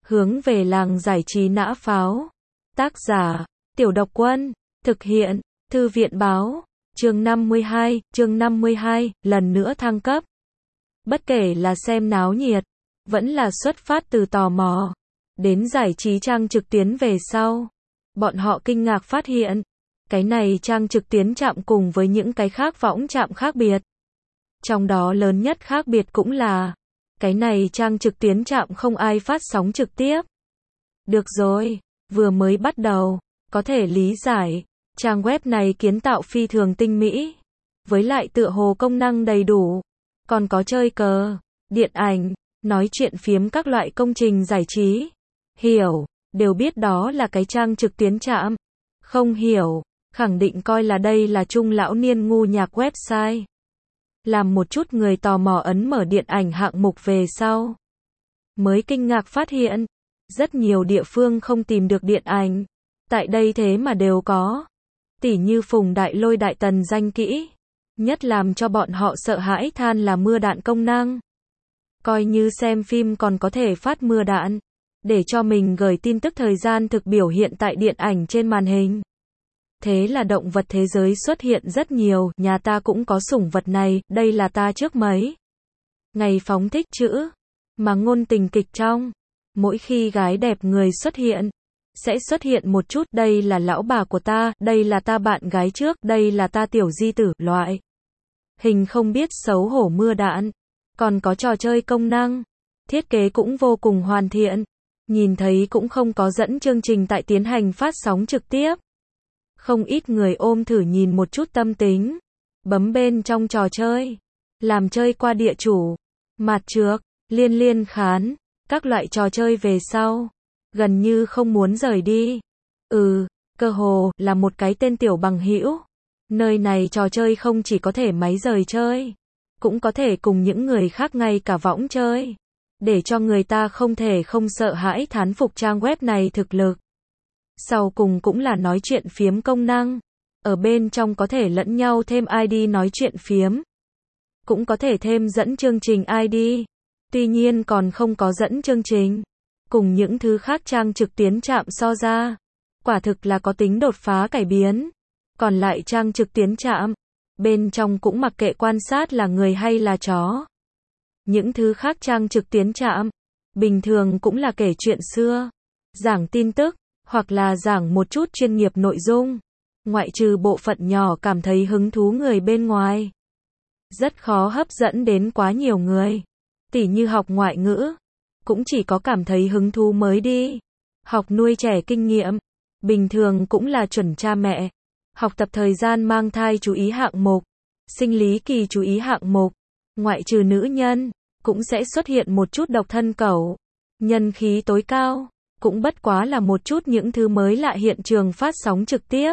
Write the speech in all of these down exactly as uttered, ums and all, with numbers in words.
Hướng về làng giải trí nã pháo. Tác giả, Tiểu Độc Quân. Thực hiện, Thư viện báo. Chương năm mươi hai, chương năm mươi hai, lần nữa thăng cấp. Bất kể là xem náo nhiệt, vẫn là xuất phát từ tò mò, đến giải trí trang trực tuyến về sau. Bọn họ kinh ngạc phát hiện, cái này trang trực tuyến trạm cùng với những cái khác võng trạm khác biệt. Trong đó lớn nhất khác biệt cũng là, cái này trang trực tuyến trạm không ai phát sóng trực tiếp. Được rồi, vừa mới bắt đầu, có thể lý giải, trang web này kiến tạo phi thường tinh mỹ, với lại tựa hồ công năng đầy đủ, còn có chơi cờ, điện ảnh, nói chuyện phiếm các loại công trình giải trí. Hiểu, đều biết đó là cái trang trực tuyến trạm. Không hiểu, khẳng định coi là đây là trung lão niên ngu nhạc website. Làm một chút người tò mò ấn mở điện ảnh hạng mục về sau, mới kinh ngạc phát hiện, rất nhiều địa phương không tìm được điện ảnh, tại đây thế mà đều có. Tỉ như Phùng Đại Lôi Đại Tần danh kỹ, nhất làm cho bọn họ sợ hãi than là mưa đạn công năng. Coi như xem phim còn có thể phát mưa đạn, để cho mình gửi tin tức thời gian thực biểu hiện tại điện ảnh trên màn hình. Thế là động vật thế giới xuất hiện rất nhiều, nhà ta cũng có sủng vật này, đây là ta trước mấy ngày phóng thích chữ, mà ngôn tình kịch trong, mỗi khi gái đẹp người xuất hiện, sẽ xuất hiện một chút, đây là lão bà của ta, đây là ta bạn gái trước, đây là ta tiểu di tử, loại hình không biết xấu hổ mưa đạn. Còn có trò chơi công năng, thiết kế cũng vô cùng hoàn thiện, nhìn thấy cũng không có dẫn chương trình tại tiến hành phát sóng trực tiếp. Không ít người ôm thử nhìn một chút tâm tính, bấm bên trong trò chơi, làm chơi qua địa chủ, mạt trược, liên liên khán, các loại trò chơi về sau, gần như không muốn rời đi. Ừ, cơ hồ là một cái tên tiểu bằng hữu. Nơi này trò chơi không chỉ có thể máy rời chơi, cũng có thể cùng những người khác ngay cả võng chơi, để cho người ta không thể không sợ hãi thán phục trang web này thực lực. Sau cùng cũng là nói chuyện phiếm công năng, ở bên trong có thể lẫn nhau thêm i đê nói chuyện phiếm, cũng có thể thêm dẫn chương trình i đê, tuy nhiên còn không có dẫn chương trình, cùng những thứ khác trang trực tuyến trạm so ra, quả thực là có tính đột phá cải biến. Còn lại trang trực tuyến trạm, bên trong cũng mặc kệ quan sát là người hay là chó. Những thứ khác trang trực tuyến trạm, bình thường cũng là kể chuyện xưa, giảng tin tức, hoặc là giảng một chút chuyên nghiệp nội dung, ngoại trừ bộ phận nhỏ cảm thấy hứng thú người bên ngoài. Rất khó hấp dẫn đến quá nhiều người. Tỉ như học ngoại ngữ, cũng chỉ có cảm thấy hứng thú mới đi. Học nuôi trẻ kinh nghiệm, bình thường cũng là chuẩn cha mẹ. Học tập thời gian mang thai chú ý hạng mục, sinh lý kỳ chú ý hạng mục, ngoại trừ nữ nhân, cũng sẽ xuất hiện một chút độc thân cẩu. Nhân khí tối cao, cũng bất quá là một chút những thứ mới lạ hiện trường phát sóng trực tiếp.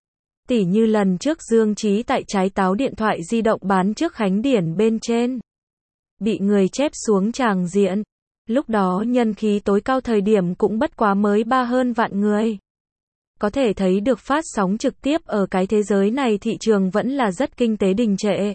Tỉ như lần trước Dương Trí tại Trái Táo điện thoại di động bán trước Khánh Điển bên trên, bị người chép xuống tràng diện. Lúc đó nhân khí tối cao thời điểm cũng bất quá mới ba hơn vạn người. Có thể thấy được phát sóng trực tiếp ở cái thế giới này thị trường vẫn là rất kinh tế đình trệ.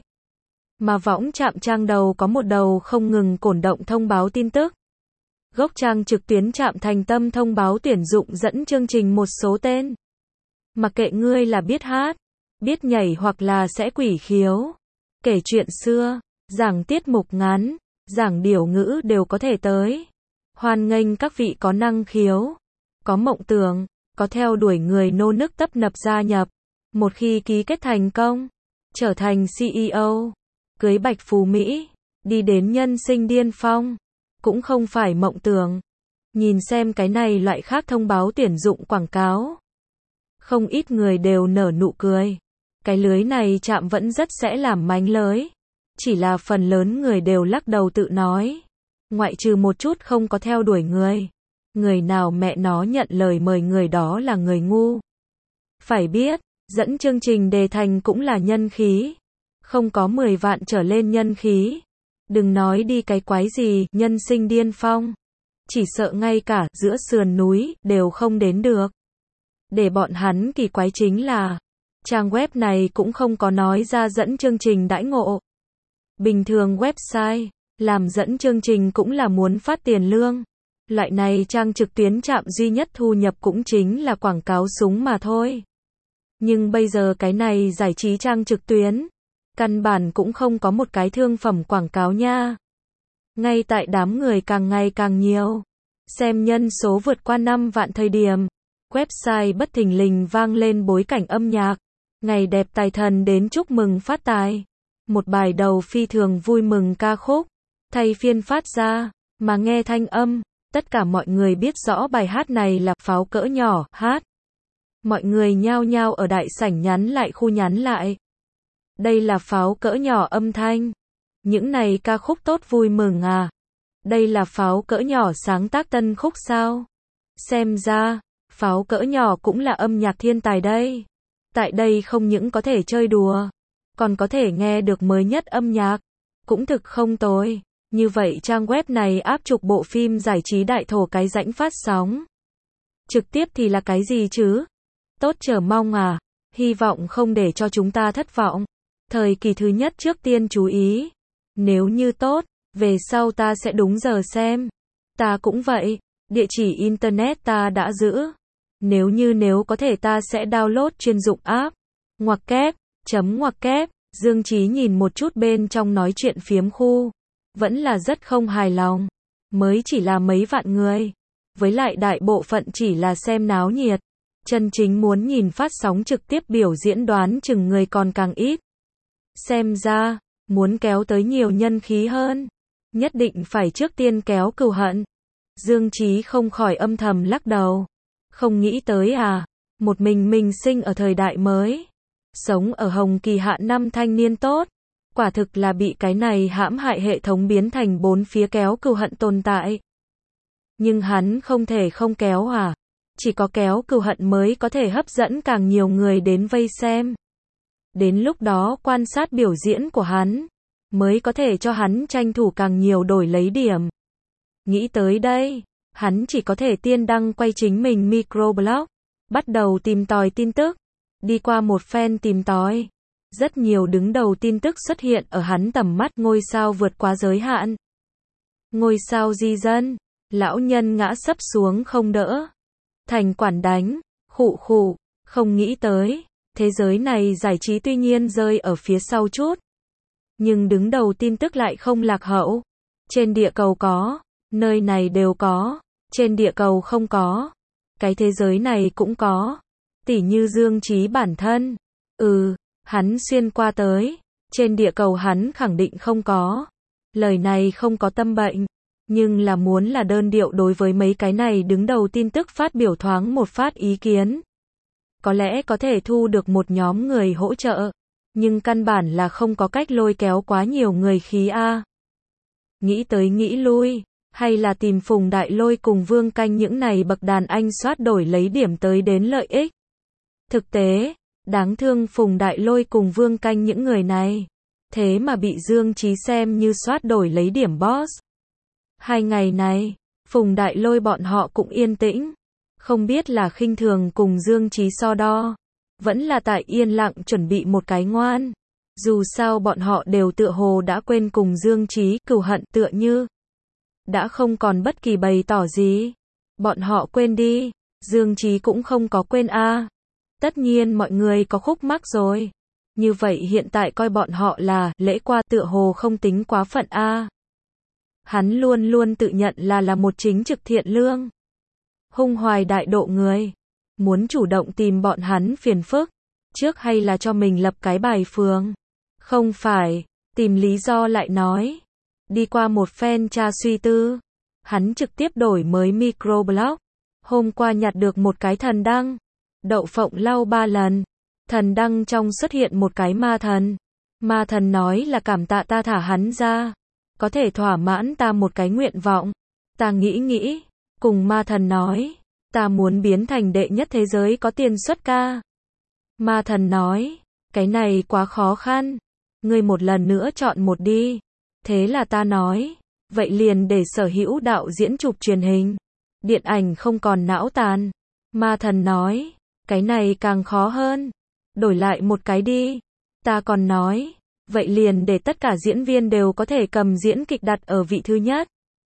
Mà võng trạm trang đầu có một đầu không ngừng cổn động thông báo tin tức. Gốc trang trực tuyến trạm thành tâm thông báo tuyển dụng dẫn chương trình một số tên. Mặc kệ ngươi là biết hát, biết nhảy hoặc là sẽ quỷ khiếu, kể chuyện xưa, giảng tiết mục ngắn, giảng điểu ngữ đều có thể tới. Hoan nghênh các vị có năng khiếu, có mộng tưởng, có theo đuổi người nô nức tấp nập gia nhập. Một khi ký kết thành công, trở thành xê e ô, cưới bạch phú Mỹ, đi đến nhân sinh điên phong, cũng không phải mộng tưởng. Nhìn xem cái này loại khác thông báo tuyển dụng quảng cáo, không ít người đều nở nụ cười. Cái lưới này chạm vẫn rất sẽ làm mánh lới, chỉ là phần lớn người đều lắc đầu tự nói, ngoại trừ một chút không có theo đuổi người. Người nào mẹ nó nhận lời mời người đó là người ngu. Phải biết, dẫn chương trình đề thành cũng là nhân khí. Không có mười vạn trở lên nhân khí. Đừng nói đi cái quái gì, nhân sinh điên phong. Chỉ sợ ngay cả giữa sườn núi đều không đến được. Để bọn hắn kỳ quái chính là, trang web này cũng không có nói ra dẫn chương trình đãi ngộ. Bình thường website, làm dẫn chương trình cũng là muốn phát tiền lương. Loại này trang trực tuyến chạm duy nhất thu nhập cũng chính là quảng cáo súng mà thôi. Nhưng bây giờ cái này giải trí trang trực tuyến, căn bản cũng không có một cái thương phẩm quảng cáo nha. Ngay tại đám người càng ngày càng nhiều, xem nhân số vượt qua năm vạn thời điểm, website bất thình lình vang lên bối cảnh âm nhạc, ngày đẹp tài thần đến chúc mừng phát tài. Một bài đầu phi thường vui mừng ca khúc, thay phiên phát ra, mà nghe thanh âm, tất cả mọi người biết rõ bài hát này là Pháo cỡ nhỏ hát. Mọi người nhao nhao ở đại sảnh nhắn lại khu nhắn lại. Đây là Pháo cỡ nhỏ âm thanh. Những này ca khúc tốt vui mừng à. Đây là Pháo cỡ nhỏ sáng tác tân khúc sao? Xem ra, Pháo cỡ nhỏ cũng là âm nhạc thiên tài đây. Tại đây không những có thể chơi đùa, còn có thể nghe được mới nhất âm nhạc. Cũng thực không tồi. Như vậy trang web này áp chụp bộ phim giải trí đại thổ cái rãnh phát sóng. Trực tiếp thì là cái gì chứ? Tốt chờ mong à. Hy vọng không để cho chúng ta thất vọng. Thời kỳ thứ nhất trước tiên chú ý. Nếu như tốt, về sau ta sẽ đúng giờ xem. Ta cũng vậy. Địa chỉ internet ta đã giữ. Nếu như nếu có thể ta sẽ download chuyên dụng app. Ngoặc kép, chấm ngoặc kép. Dương Chí nhìn một chút bên trong nói chuyện phiếm khu. Vẫn là rất không hài lòng. Mới chỉ là mấy vạn người. Với lại đại bộ phận chỉ là xem náo nhiệt. Chân chính muốn nhìn phát sóng trực tiếp biểu diễn đoán chừng người còn càng ít. Xem ra, muốn kéo tới nhiều nhân khí hơn, nhất định phải trước tiên kéo Cừu Hận. Dương Chí không khỏi âm thầm lắc đầu. Không nghĩ tới à, một mình mình sinh ở thời đại mới. Sống ở Hồng Kỳ hạ năm thanh niên tốt. Quả thực là bị cái này hãm hại hệ thống biến thành bốn phía kéo Cừu Hận tồn tại. Nhưng hắn không thể không kéo à. Chỉ có kéo Cừu Hận mới có thể hấp dẫn càng nhiều người đến vây xem. Đến lúc đó quan sát biểu diễn của hắn, mới có thể cho hắn tranh thủ càng nhiều đổi lấy điểm. Nghĩ tới đây, hắn chỉ có thể tiên đăng quay chính mình microblog, bắt đầu tìm tòi tin tức. Đi qua một phen tìm tòi, rất nhiều đứng đầu tin tức xuất hiện ở hắn tầm mắt. Ngôi sao vượt quá giới hạn. Ngôi sao di dân, lão nhân ngã sấp xuống không đỡ. Thành quản đánh, khụ khụ, không nghĩ tới. Thế giới này giải trí tuy nhiên rơi ở phía sau chút. Nhưng đứng đầu tin tức lại không lạc hậu. Trên địa cầu có, nơi này đều có. Trên địa cầu không có, cái thế giới này cũng có. Tỉ như Dương Chí bản thân. Ừ, hắn xuyên qua tới. Trên địa cầu hắn khẳng định không có. Lời này không có tâm bệnh. Nhưng là muốn là đơn điệu đối với mấy cái này đứng đầu tin tức phát biểu thoáng một phát ý kiến. Có lẽ có thể thu được một nhóm người hỗ trợ. Nhưng căn bản là không có cách lôi kéo quá nhiều người khí a. Nghĩ tới nghĩ lui. Hay là tìm Phùng Đại Lôi cùng Vương Canh những này bậc đàn anh soát đổi lấy điểm tới đến lợi ích. Thực tế, đáng thương Phùng Đại Lôi cùng Vương Canh những người này. Thế mà bị Dương Chí xem như soát đổi lấy điểm boss. Hai ngày này, Phùng Đại Lôi bọn họ cũng yên tĩnh. Không biết là khinh thường cùng Dương Chí so đo. Vẫn là tại yên lặng chuẩn bị một cái ngoan. Dù sao bọn họ đều tựa hồ đã quên cùng Dương Chí Cừu Hận tựa như. Đã không còn bất kỳ bày tỏ gì. Bọn họ quên đi. Dương Chí cũng không có quên a. À. Tất nhiên mọi người có khúc mắc rồi. Như vậy hiện tại coi bọn họ là lễ qua tựa hồ không tính quá phận a. À. Hắn luôn luôn tự nhận là là một chính trực thiện lương. Hung hoài đại độ người. Muốn chủ động tìm bọn hắn phiền phức. Trước hay là cho mình lập cái bài phường. Không phải. Tìm lý do lại nói. Đi qua một phen tra suy tư. Hắn trực tiếp đổi mới microblog. Hôm qua nhặt được một cái thần đăng. Đậu phộng lau ba lần. Thần đăng trong xuất hiện một cái ma thần. Ma thần nói là cảm tạ ta thả hắn ra. Có thể thỏa mãn ta một cái nguyện vọng. Ta nghĩ nghĩ. Cùng ma thần nói. Ta muốn biến thành đệ nhất thế giới có tiền xuất ca. Ma thần nói. Cái này quá khó khăn. Ngươi một lần nữa chọn một đi. Thế là ta nói. Vậy liền để sở hữu đạo diễn chụp truyền hình. Điện ảnh không còn não tàn. Ma thần nói. Cái này càng khó hơn. Đổi lại một cái đi. Ta còn nói. Vậy liền để tất cả diễn viên đều có thể cầm diễn kịch đặt ở vị thứ nhất.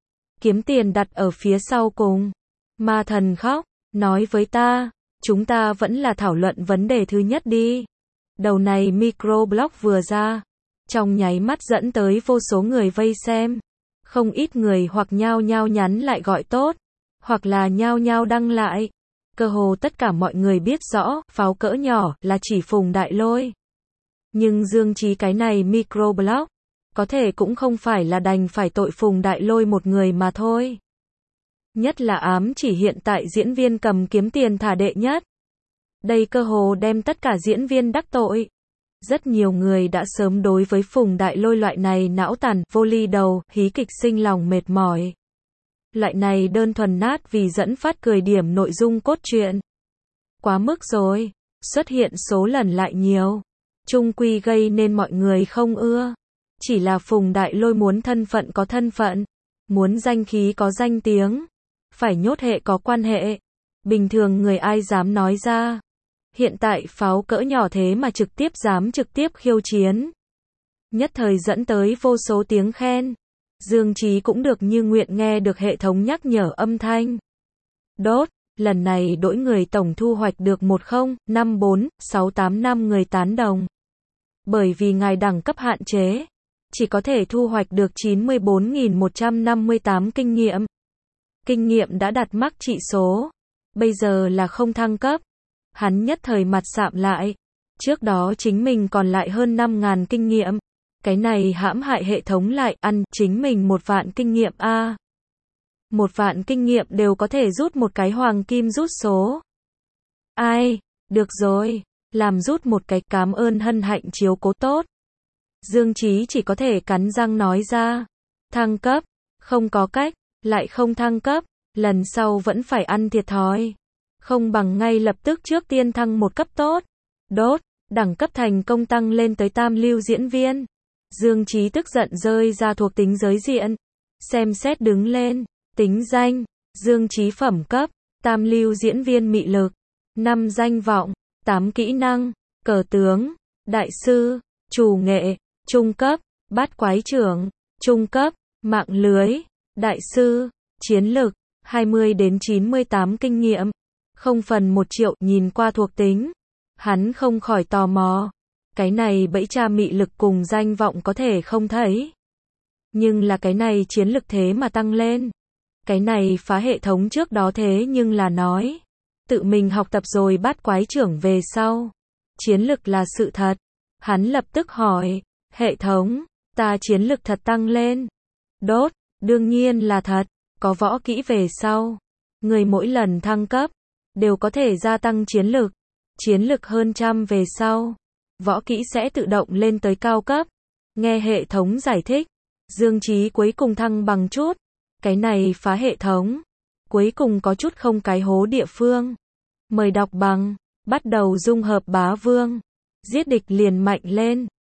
kiếm tiền đặt ở phía sau cùng. Ma thần khóc, nói với ta, chúng ta vẫn là thảo luận vấn đề thứ nhất đi. Đầu này microblog vừa ra, trong nháy mắt dẫn tới vô số người vây xem. Không ít người hoặc nhao nhao nhắn lại gọi tốt, hoặc là nhao nhao đăng lại. Cơ hồ tất cả mọi người biết rõ, pháo cỡ nhỏ là chỉ Phùng Đại Lôi. Nhưng Dương Chí cái này microblog, có thể cũng không phải là đành phải tội Phùng Đại Lôi một người mà thôi. Nhất là ám chỉ hiện tại diễn viên cầm kiếm tiền thả đệ nhất. Đây cơ hồ đem tất cả diễn viên đắc tội. Rất nhiều người đã sớm đối với Phùng Đại Lôi loại này não tàn, vô ly đầu, hí kịch sinh lòng mệt mỏi. Loại này đơn thuần nát vì dẫn phát cười điểm nội dung cốt truyện. Quá mức rồi, xuất hiện số lần lại nhiều. Chung quy gây nên mọi người không ưa. Chỉ là Phùng Đại Lôi muốn thân phận có thân phận, muốn danh khí có danh tiếng, phải nhốt hệ có quan hệ. Bình thường người ai dám nói ra. Hiện tại pháo cỡ nhỏ thế mà trực tiếp dám trực tiếp khiêu chiến. Nhất thời dẫn tới vô số tiếng khen. Dương Chí cũng được như nguyện nghe được hệ thống nhắc nhở âm thanh. Đốt, lần này đổi người tổng thu hoạch được một không năm bốn sáu tám năm người tán đồng. Bởi vì ngài đẳng cấp hạn chế, chỉ có thể thu hoạch được chín mươi bốn nghìn một trăm năm mươi tám kinh nghiệm. Kinh nghiệm đã đạt mắc trị số, bây giờ là không thăng cấp. Hắn nhất thời mặt sạm lại. Trước đó chính mình còn lại hơn năm ngàn kinh nghiệm. Cái này hãm hại hệ thống lại ăn chính mình một vạn kinh nghiệm a. Một vạn kinh nghiệm đều có thể rút một cái hoàng kim rút số. Ai, được rồi, làm rút một cái, cảm ơn hân hạnh chiếu cố tốt. Dương Chí chỉ có thể cắn răng nói ra. Thăng cấp, không có cách, lại không thăng cấp, lần sau vẫn phải ăn thiệt thòi. Không bằng ngay lập tức trước tiên thăng một cấp tốt. Đốt, đẳng cấp thành công tăng lên tới tam lưu diễn viên. Dương Chí tức giận rơi ra thuộc tính giới diện. Xem xét đứng lên, tính danh, Dương Chí phẩm cấp, tam lưu diễn viên mị lực, năm danh vọng, tám kỹ năng, cờ tướng, đại sư, chủ nghệ, trung cấp, bát quái trưởng, trung cấp, mạng lưới, đại sư, chiến lực, hai mươi đến chín mươi tám kinh nghiệm, không phần một triệu. Nhìn qua thuộc tính, hắn không khỏi tò mò. Cái này bẫy cha mị lực cùng danh vọng có thể không thấy. Nhưng là cái này chiến lực thế mà tăng lên. Cái này phá hệ thống trước đó thế nhưng là nói. Tự mình học tập rồi bát quái trưởng về sau. Chiến lực là sự thật. Hắn lập tức hỏi, hệ thống, ta chiến lực thật tăng lên. Đốt, đương nhiên là thật, có võ kỹ về sau. Người mỗi lần thăng cấp, đều có thể gia tăng chiến lực. Chiến lực hơn trăm về sau. Võ kỹ sẽ tự động lên tới cao cấp. Nghe hệ thống giải thích, Dương Chí cuối cùng thăng bằng chút. Cái này phá hệ thống, cuối cùng có chút không cái hố địa phương. Mời đọc bằng, bắt đầu dung hợp bá vương. Giết địch liền mạnh lên.